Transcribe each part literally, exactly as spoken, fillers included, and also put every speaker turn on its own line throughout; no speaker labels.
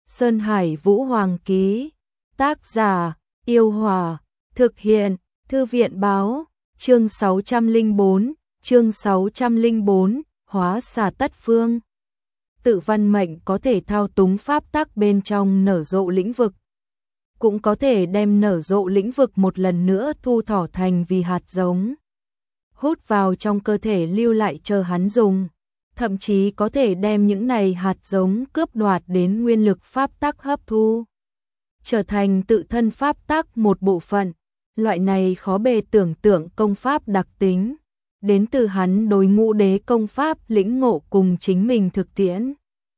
Sơn Hải Vũ Hoàng ký. Tác giả, Yêu Hòa. Thực hiện, Thư viện báo. Chương sáu trăm lẻ bốn, chương sáu trăm lẻ bốn, hóa xà tất phương. Tự văn mệnh có thể thao túng pháp tắc bên trong nở rộ lĩnh vực, cũng có thể đem nở rộ lĩnh vực một lần nữa thu thỏ thành vì hạt giống, hút vào trong cơ thể lưu lại chờ hắn dùng, thậm chí có thể đem những này hạt giống cướp đoạt đến nguyên lực pháp tắc hấp thu, trở thành tự thân pháp tắc một bộ phận. Loại này khó bề tưởng tượng công pháp đặc tính, đến từ hắn đối ngũ đế công pháp lĩnh ngộ cùng chính mình thực tiễn.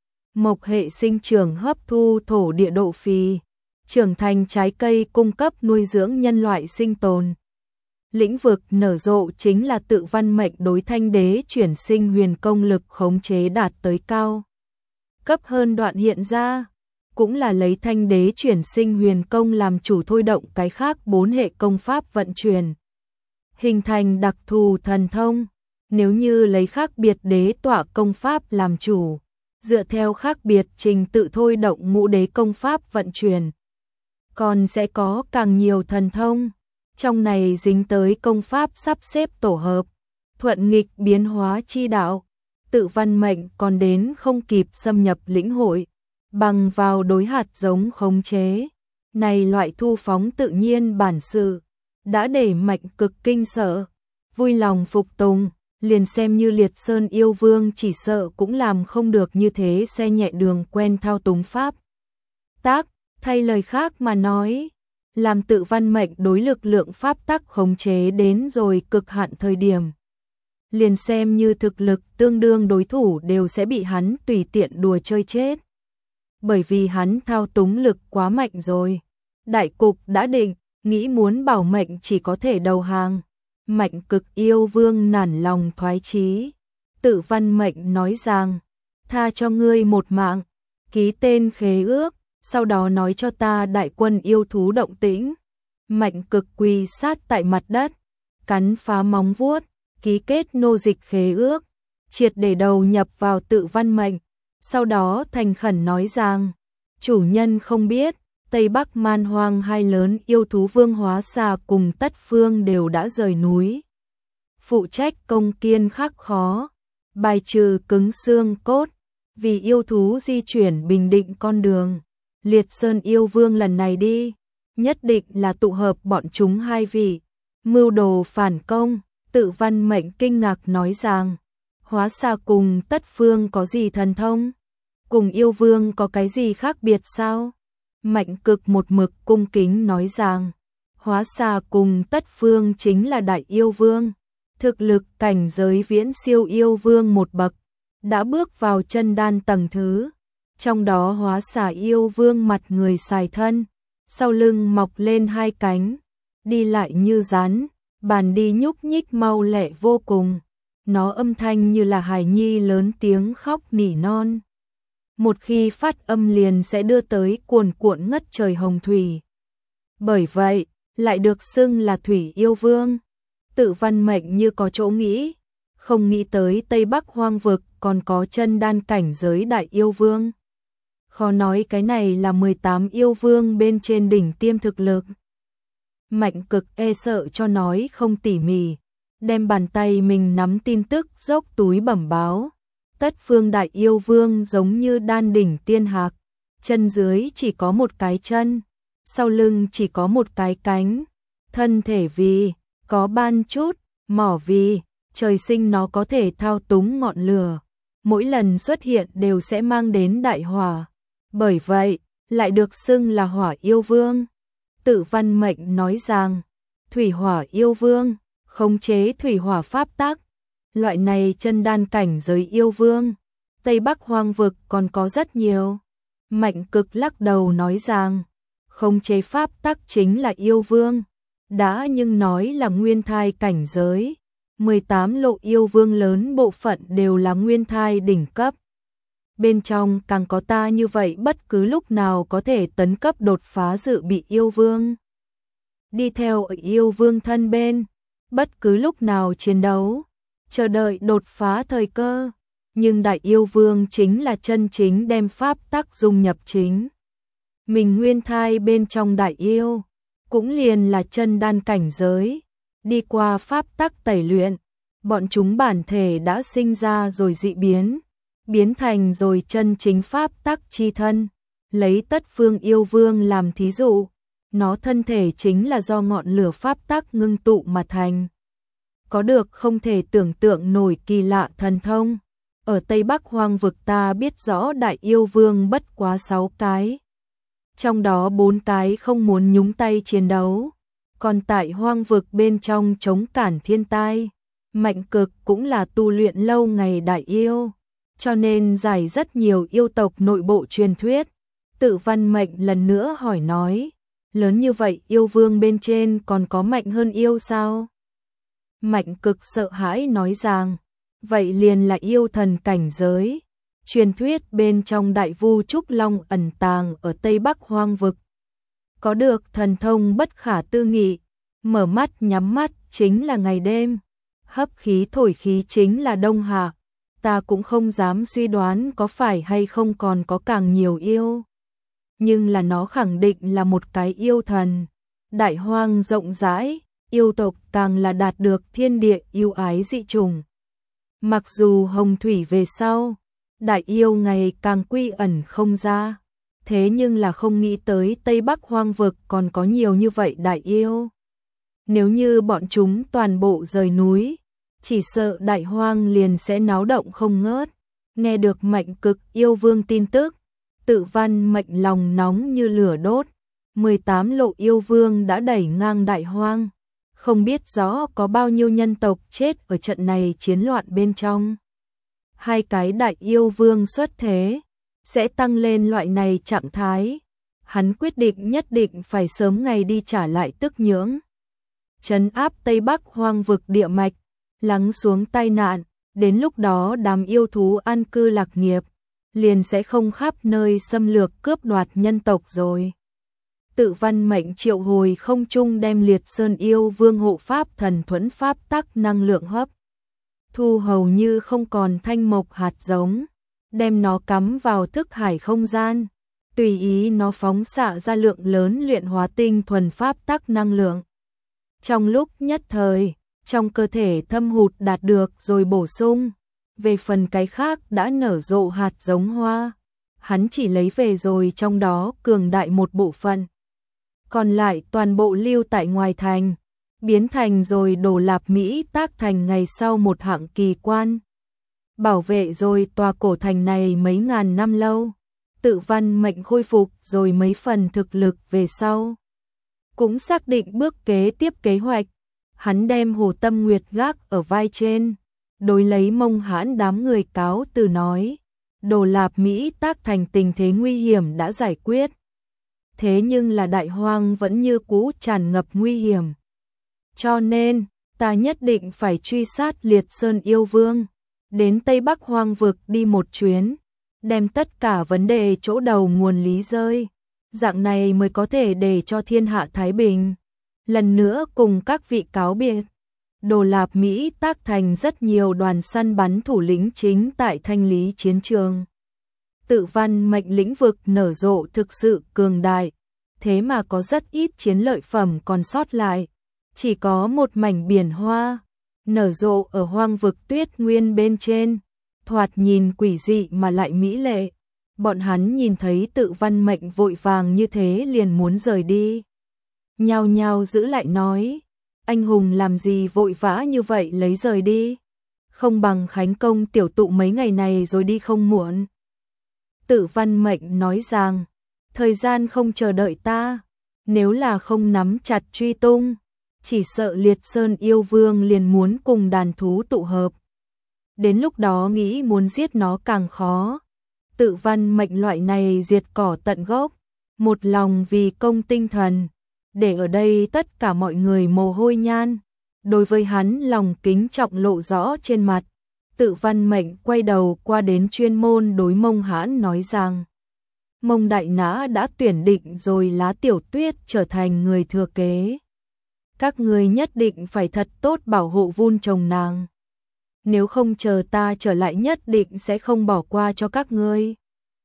Mộc hệ sinh trưởng hấp thu thổ địa độ phì, trưởng thành trái cây cung cấp nuôi dưỡng nhân loại sinh tồn. Lĩnh vực nở rộ chính là tự văn mệnh đối thanh đế chuyển sinh huyền công lực khống chế đạt tới cao cấp hơn đoạn hiện ra, cũng là lấy thanh đế chuyển sinh huyền công làm chủ thôi động cái khác bốn hệ công pháp vận chuyển, hình thành đặc thù thần thông. Nếu như lấy khác biệt đế tọa công pháp làm chủ, dựa theo khác biệt trình tự thôi động ngũ đế công pháp vận chuyển, còn sẽ có càng nhiều thần thông. Trong này dính tới công pháp sắp xếp tổ hợp, thuận nghịch biến hóa chi đạo, tự văn mệnh còn đến không kịp xâm nhập lĩnh hội, bằng vào đối hạt giống khống chế. Này loại thu phóng tự nhiên bản sự, đã để Mạnh Cực kinh sợ, vui lòng phục tùng, liền xem như Liệt Sơn yêu vương chỉ sợ cũng làm không được như thế xe nhẹ đường quen thao túng pháp tác. Thay lời khác mà nói, làm tự văn mệnh đối lực lượng pháp tắc khống chế đến rồi cực hạn thời điểm, liền xem như thực lực tương đương đối thủ đều sẽ bị hắn tùy tiện đùa chơi chết. Bởi vì hắn thao túng lực quá mạnh rồi, đại cục đã định, nghĩ muốn bảo mệnh chỉ có thể đầu hàng. Mạnh Cực yêu vương nản lòng thoái chí, tự văn mệnh nói rằng, tha cho ngươi một mạng, ký tên khế ước, sau đó nói cho ta đại quân yêu thú động tĩnh. Mạnh Cực quỳ sát tại mặt đất, cắn phá móng vuốt, ký kết nô dịch khế ước, triệt để đầu nhập vào tự văn mệnh, sau đó thành khẩn nói rằng, chủ nhân không biết, Tây Bắc man hoang hai lớn yêu thú vương hóa xà cùng tất phương đều đã rời núi, phụ trách công kiên khắc khó, bài trừ cứng xương cốt, vì yêu thú di chuyển bình định con đường. Liệt Sơn yêu vương lần này đi, nhất định là tụ hợp bọn chúng hai vị, mưu đồ phản công. Tự văn mệnh kinh ngạc nói rằng, hóa xà cùng tất phương có gì thần thông? Cùng yêu vương có cái gì khác biệt sao? Mạnh Cực một mực cung kính nói rằng, hóa xà cùng tất phương chính là đại yêu vương, thực lực cảnh giới viễn siêu yêu vương một bậc, đã bước vào chân đan tầng thứ. Trong đó hóa xà yêu vương mặt người xài thân, sau lưng mọc lên hai cánh, đi lại như rắn, bàn đi nhúc nhích mau lẹ vô cùng. Nó âm thanh như là hài nhi lớn tiếng khóc nỉ non. Một khi phát âm liền sẽ đưa tới cuồn cuộn ngất trời hồng thủy. Bởi vậy, lại được xưng là thủy yêu vương. Tự văn mệnh như có chỗ nghĩ, không nghĩ tới Tây Bắc hoang vực còn có chân đan cảnh giới đại yêu vương. Khó nói cái này là mười tám yêu vương bên trên đỉnh tiêm thực lực. Mạnh Cực e sợ cho nói không tỉ mỉ, đem bàn tay mình nắm tin tức dốc túi bẩm báo. Tất phương đại yêu vương giống như đan đỉnh tiên hạc, chân dưới chỉ có một cái chân, sau lưng chỉ có một cái cánh, thân thể vì có ban chút, mỏ vì trời sinh nó có thể thao túng ngọn lửa, mỗi lần xuất hiện đều sẽ mang đến đại hỏa. Bởi vậy, lại được xưng là hỏa yêu vương. Tự văn mệnh nói rằng, thủy hỏa yêu vương, khống chế thủy hỏa pháp tắc. Loại này chân đan cảnh giới yêu vương, Tây Bắc hoang vực còn có rất nhiều. Mạnh Cực lắc đầu nói rằng, khống chế pháp tắc chính là yêu vương. Đã nhưng nói là nguyên thai cảnh giới, mười tám lộ yêu vương lớn bộ phận đều là nguyên thai đỉnh cấp. Bên trong càng có ta như vậy bất cứ lúc nào có thể tấn cấp đột phá dự bị yêu vương. Đi theo ở yêu vương thân bên, bất cứ lúc nào chiến đấu, chờ đợi đột phá thời cơ. Nhưng đại yêu vương chính là chân chính đem pháp tắc dung nhập chính mình nguyên thai bên trong đại yêu, cũng liền là chân đan cảnh giới, đi qua pháp tắc tẩy luyện, bọn chúng bản thể đã sinh ra rồi dị biến, biến thành rồi chân chính pháp tắc chi thân, lấy Tất Phương Yêu Vương làm thí dụ, nó thân thể chính là do ngọn lửa pháp tắc ngưng tụ mà thành. Có được không thể tưởng tượng nổi kỳ lạ thần thông. Ở Tây Bắc Hoang vực ta biết rõ đại yêu vương bất quá sáu cái. Trong đó bốn cái không muốn nhúng tay chiến đấu. Còn tại hoang vực bên trong chống cản thiên tai, Mạnh Cực cũng là tu luyện lâu ngày đại yêu. Cho nên giải rất nhiều yêu tộc nội bộ truyền thuyết. Tự Văn Mệnh lần nữa hỏi nói, lớn như vậy yêu vương bên trên còn có mạnh hơn yêu sao? Mạnh Cực sợ hãi nói rằng, vậy liền là yêu thần cảnh giới. Truyền thuyết bên trong đại vu Trúc Long ẩn tàng ở Tây Bắc Hoang vực. Có được thần thông bất khả tư nghị, mở mắt nhắm mắt chính là ngày đêm, hấp khí thổi khí chính là đông hạ. Ta cũng không dám suy đoán có phải hay không còn có càng nhiều yêu. Nhưng là nó khẳng định là một cái yêu thần. Đại hoang rộng rãi, yêu tộc càng là đạt được thiên địa yêu ái dị trùng. Mặc dù hồng thủy về sau, đại yêu ngày càng quy ẩn không ra, thế nhưng là không nghĩ tới Tây Bắc Hoang vực còn có nhiều như vậy đại yêu. Nếu như bọn chúng toàn bộ rời núi, chỉ sợ đại hoang liền sẽ náo động không ngớt. Nghe được Mạnh Cực yêu vương tin tức, Tự Văn Mệnh lòng nóng như lửa đốt. mười tám lộ yêu vương đã đẩy ngang đại hoang. Không biết rõ có bao nhiêu nhân tộc chết ở trận này chiến loạn bên trong. Hai cái đại yêu vương xuất thế, sẽ tăng lên loại này trạng thái. Hắn quyết định nhất định phải sớm ngày đi trả lại tức nhưỡng. Trấn áp Tây Bắc Hoang vực địa mạch, lắng xuống tai nạn, đến lúc đó đám yêu thú an cư lạc nghiệp, liền sẽ không khắp nơi xâm lược cướp đoạt nhân tộc rồi. Tự Văn Mệnh triệu hồi không trung đem Liệt Sơn yêu vương hộ pháp thần thuẫn pháp tắc năng lượng hấp thu hầu như không còn thanh mộc hạt giống, đem nó cắm vào thức hải không gian, tùy ý nó phóng xạ ra lượng lớn luyện hóa tinh thuần pháp tắc năng lượng. Trong lúc nhất thời, trong cơ thể thâm hụt đạt được rồi bổ sung, về phần cái khác đã nở rộ hạt giống hoa, hắn chỉ lấy về rồi trong đó cường đại một bộ phận. Còn lại toàn bộ lưu tại ngoài thành, biến thành rồi Đồ Lạp Mỹ tác thành ngày sau một hạng kỳ quan. Bảo vệ rồi tòa cổ thành này mấy ngàn năm lâu, Tự Văn Mệnh khôi phục rồi mấy phần thực lực về sau. Cũng xác định bước kế tiếp kế hoạch, hắn đem Hồ Tâm Nguyệt gác ở vai trên, đối lấy Mông Hãn đám người cáo từ nói, Đồ Lạp Mỹ tác thành tình thế nguy hiểm đã giải quyết. Thế nhưng là đại hoang vẫn như cũ tràn ngập nguy hiểm. Cho nên, ta nhất định phải truy sát Liệt Sơn yêu vương, đến Tây Bắc Hoang vực đi một chuyến, đem tất cả vấn đề chỗ đầu nguồn lý rơi. Dạng này mới có thể để cho thiên hạ thái bình. Lần nữa cùng các vị cáo biệt. Đồ Lạp Mỹ tác thành rất nhiều đoàn săn bắn thủ lĩnh chính tại thanh lý chiến trường. Tự Văn Mệnh lĩnh vực nở rộ thực sự cường đại, thế mà có rất ít chiến lợi phẩm còn sót lại. Chỉ có một mảnh biển hoa, nở rộ ở hoang vực tuyết nguyên bên trên, thoạt nhìn quỷ dị mà lại mỹ lệ. Bọn hắn nhìn thấy Tự Văn Mệnh vội vàng như thế liền muốn rời đi. Nhao nhao giữ lại nói, anh hùng làm gì vội vã như vậy lấy rời đi, không bằng khánh công tiểu tụ mấy ngày này rồi đi không muộn. Tự Văn Mệnh nói rằng, thời gian không chờ đợi ta, nếu là không nắm chặt truy tung, chỉ sợ Liệt Sơn yêu vương liền muốn cùng đàn thú tụ hợp. Đến lúc đó nghĩ muốn giết nó càng khó. Tự Văn Mệnh loại này diệt cỏ tận gốc, một lòng vì công tinh thần, để ở đây tất cả mọi người mồ hôi nhan. Đối với hắn lòng kính trọng lộ rõ trên mặt. Tự Văn Mệnh quay đầu qua đến chuyên môn đối Mông Hãn nói rằng, Mông Đại Nã đã tuyển định rồi Lá Tiểu Tuyết trở thành người thừa kế. Các người nhất định phải thật tốt bảo hộ vun trồng nàng. Nếu không chờ ta trở lại nhất định sẽ không bỏ qua cho các ngươi.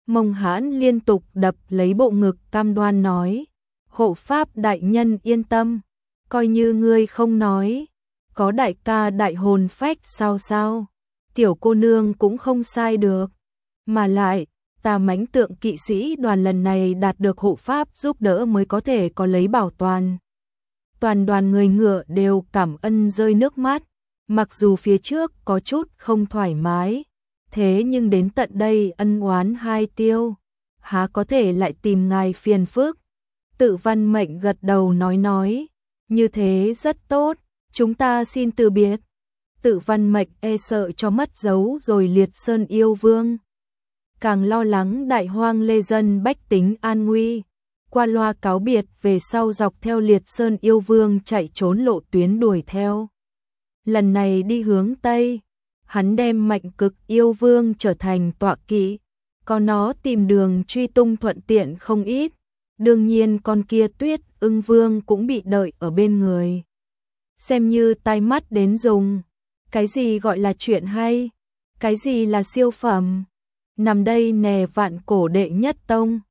Mông Hãn liên tục đập lấy bộ ngực cam đoan nói, hộ pháp đại nhân yên tâm, coi như ngươi không nói, có đại ca đại hồn phách sao sao, tiểu cô nương cũng không sai được, mà lại, ta mãnh tượng kỵ sĩ đoàn lần này đạt được hộ pháp giúp đỡ mới có thể có lấy bảo toàn. Toàn đoàn người ngựa đều cảm ơn rơi nước mắt, mặc dù phía trước có chút không thoải mái, thế nhưng đến tận đây ân oán hai tiêu, há có thể lại tìm ngài phiền phức. Tự Văn Mệnh gật đầu nói nói, như thế rất tốt, chúng ta xin từ biệt. Tự Văn Mệnh e sợ cho mất dấu rồi Liệt Sơn yêu vương, càng lo lắng đại hoang lê dân bách tính an nguy, qua loa cáo biệt về sau dọc theo Liệt Sơn yêu vương chạy trốn lộ tuyến đuổi theo. Lần này đi hướng Tây, hắn đem Mạnh Cực yêu vương trở thành tọa kỵ, có nó tìm đường truy tung thuận tiện không ít, đương nhiên con kia Tuyết Ưng vương cũng bị đợi ở bên người. Xem như tai mắt đến dùng, cái gì gọi là chuyện hay, cái gì là siêu phẩm, nằm đây nè vạn cổ đệ nhất tông.